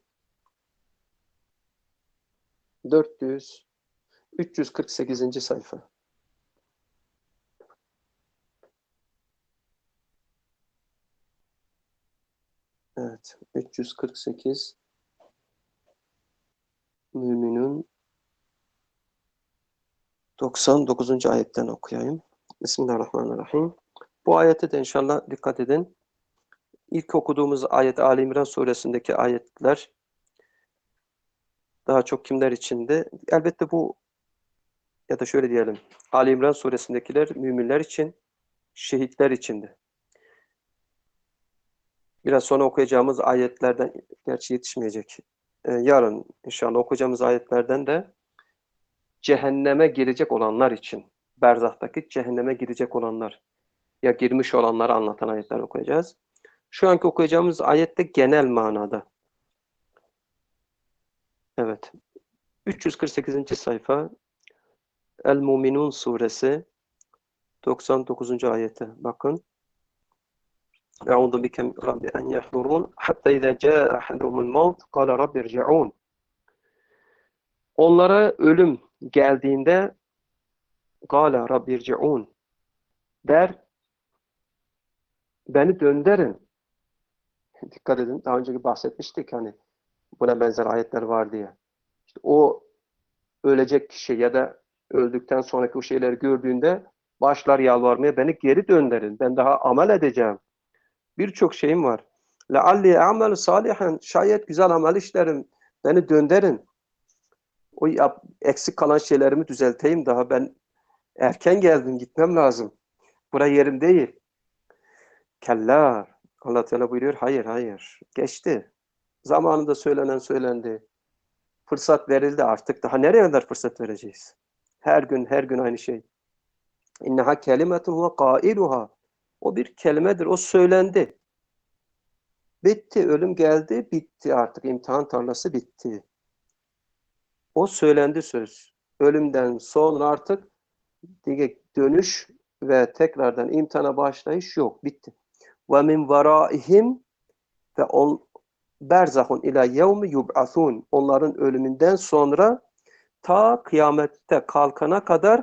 dört yüz üç yüz kırk sekizinci sayfa. Evet, üç yüz kırk sekiz Müminun doksan dokuzuncu ayetten okuyayım. Bismillahirrahmanirrahim. Bu ayete de inşallah dikkat edin. İlk okuduğumuz ayet Ali İmran suresindeki ayetler daha çok kimler içindi? Elbette bu, ya da şöyle diyelim, Ali İmran suresindekiler müminler için, şehitler içindi. Biraz sonra okuyacağımız ayetlerden, gerçi yetişmeyecek, Ee, yarın inşallah okuyacağımız ayetlerden de cehenneme girecek olanlar için, berzahtaki cehenneme girecek olanlar, ya girmiş olanları anlatan ayetler okuyacağız. Şu anki okuyacağımız ayette genel manada. Evet. üç yüz kırk sekizinci sayfa El-Muminun suresi doksan dokuzuncu ayete bakın. Euzu bike rabbi en yahdurun hatta iza caa ahaduhumul maut qala rabbi irci'un. Onlara ölüm geldiğinde qala rabbi irci'un der, beni döndürün. Dikkat edin, daha önceki bahsetmiştik hani buna benzer ayetler var diye. İşte o ölecek kişi ya da öldükten sonraki o şeyleri gördüğünde başlar yalvarmaya, beni geri döndürün. Ben daha amel edeceğim. Birçok şeyim var. لَعَلِّي اَعْمَلُ salihan, şayet güzel amel işlerim. Beni döndürün. O yap, eksik kalan şeylerimi düzelteyim. Daha ben erken geldim. Gitmem lazım. Buraya yerim değil. Kella. Allah Teala buyuruyor. Hayır, hayır. Geçti. Zamanında söylenen söylendi. Fırsat verildi artık. Daha nereye kadar fırsat vereceğiz? Her gün, her gün aynı şey. İnneha kelimetun huve kailuha. O bir kelimedir. O söylendi. Bitti. Ölüm geldi. Bitti artık. İmtihan tarlası bitti. O söylendi söz. Ölümden sonra artık dönüş ve tekrardan imtihana başlayış yok. Bitti. Ve min veraihim ve on berzahun ila yevmi yub'athun. Onların ölümünden sonra ta kıyamette kalkana kadar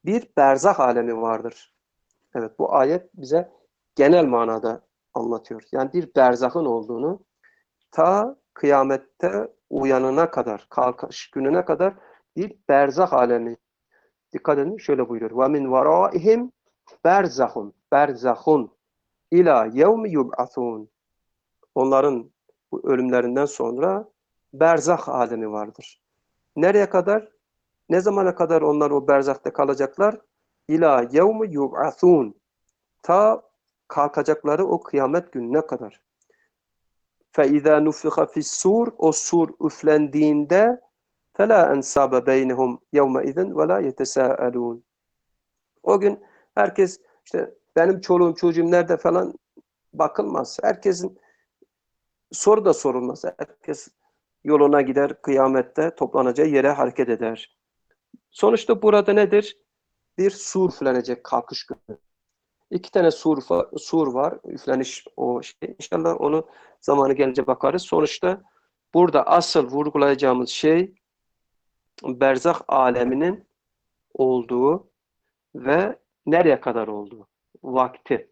bir berzah alemi vardır. Evet, bu ayet bize genel manada anlatıyor. Yani bir berzahın olduğunu, ta kıyamette uyanana kadar, kalkış gününe kadar bir berzah alemi. Dikkat edin, şöyle buyuruyor. وَمِنْ وَرَائِهِمْ berzahun, berzahun ila yevmi yub'athun. Onların bu ölümlerinden sonra berzah alemi vardır. Nereye kadar? Ne zamana kadar onlar o berzahta kalacaklar? İlâ yevmi yub'athûn. Ta kalkacakları o kıyamet gününe kadar. فَاِذَا نُفِخَ فِي السُّورِ O sur üflendiğinde فَلَا اَنْسَابَ بَيْنِهُمْ يَوْمَئِذٍ وَلَا يَتَسَاءَلُونَ O gün herkes işte benim çoluğum çocuğum nerede falan bakılmaz. Herkesin soru da sorulmaz. Herkes yoluna gider, kıyamette toplanacağı yere hareket eder. Sonuçta burada nedir? Bir sur üflenecek kalkış günü. İki tane sur, sur var. Üfleniş o şey. İnşallah onu zamanı gelince bakarız. Sonuçta burada asıl vurgulayacağımız şey berzah aleminin olduğu ve nereye kadar olduğu. Vakti.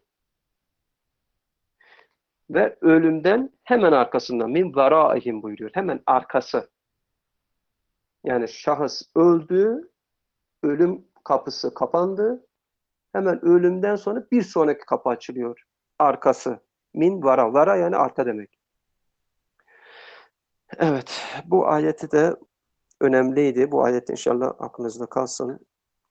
Ve ölümden hemen arkasından min veraihim buyuruyor. Hemen arkası. Yani şahıs öldü, ölüm kapısı kapandı. Hemen ölümden sonra bir sonraki kapı açılıyor. Arkası. Min vara. Vara yani arka demek. Evet. Bu ayeti de önemliydi. Bu ayet inşallah aklınızda kalsın.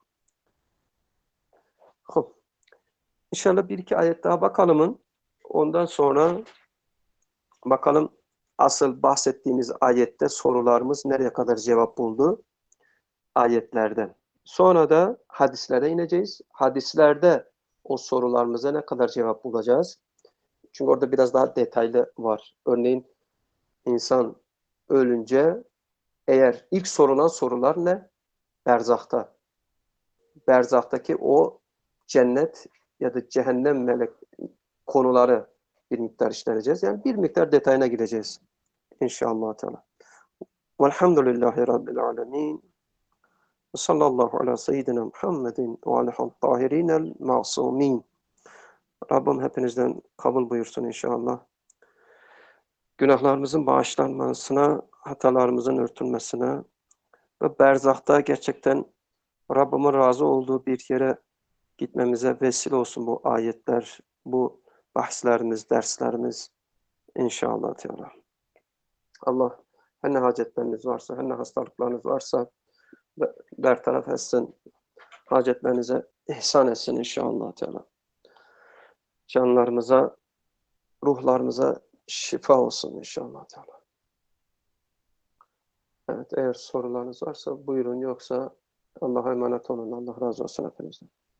Hop. İnşallah bir iki ayet daha bakalım. Ondan sonra bakalım asıl bahsettiğimiz ayette sorularımız nereye kadar cevap buldu ayetlerden. Sonra da hadislere ineceğiz. Hadislerde o sorularımıza ne kadar cevap bulacağız? Çünkü orada biraz daha detaylı var. Örneğin insan ölünce eğer ilk sorulan sorular ne? Berzahta. Berzahtaki o cennet ya da cehennem melek konuları bir miktar işleneceğiz. Yani bir miktar detayına gideceğiz. İnşallah Teala. Velhamdülillahi Rabbil alemin. Ve sallallahu ala seyyidina Muhammedin ve aleyhi tahirinel masumin. Rabbim hepinizden kabul buyursun inşallah. Günahlarımızın bağışlanmasına, hatalarımızın örtülmesine ve berzahta gerçekten Rabbimin razı olduğu bir yere gitmemize vesile olsun bu ayetler, bu bahslerimiz, derslerimiz inşallah Teala. Allah her ne hacetleriniz varsa, her ne hastalıklarınız varsa bertaraf etsin, hacetlerinize ihsan etsin inşallah Teala. Canlarımıza, ruhlarımıza şifa olsun inşallah Teala. Evet, eğer sorularınız varsa buyurun, yoksa Allah'a emanet olun. Allah razı olsun hepinizden.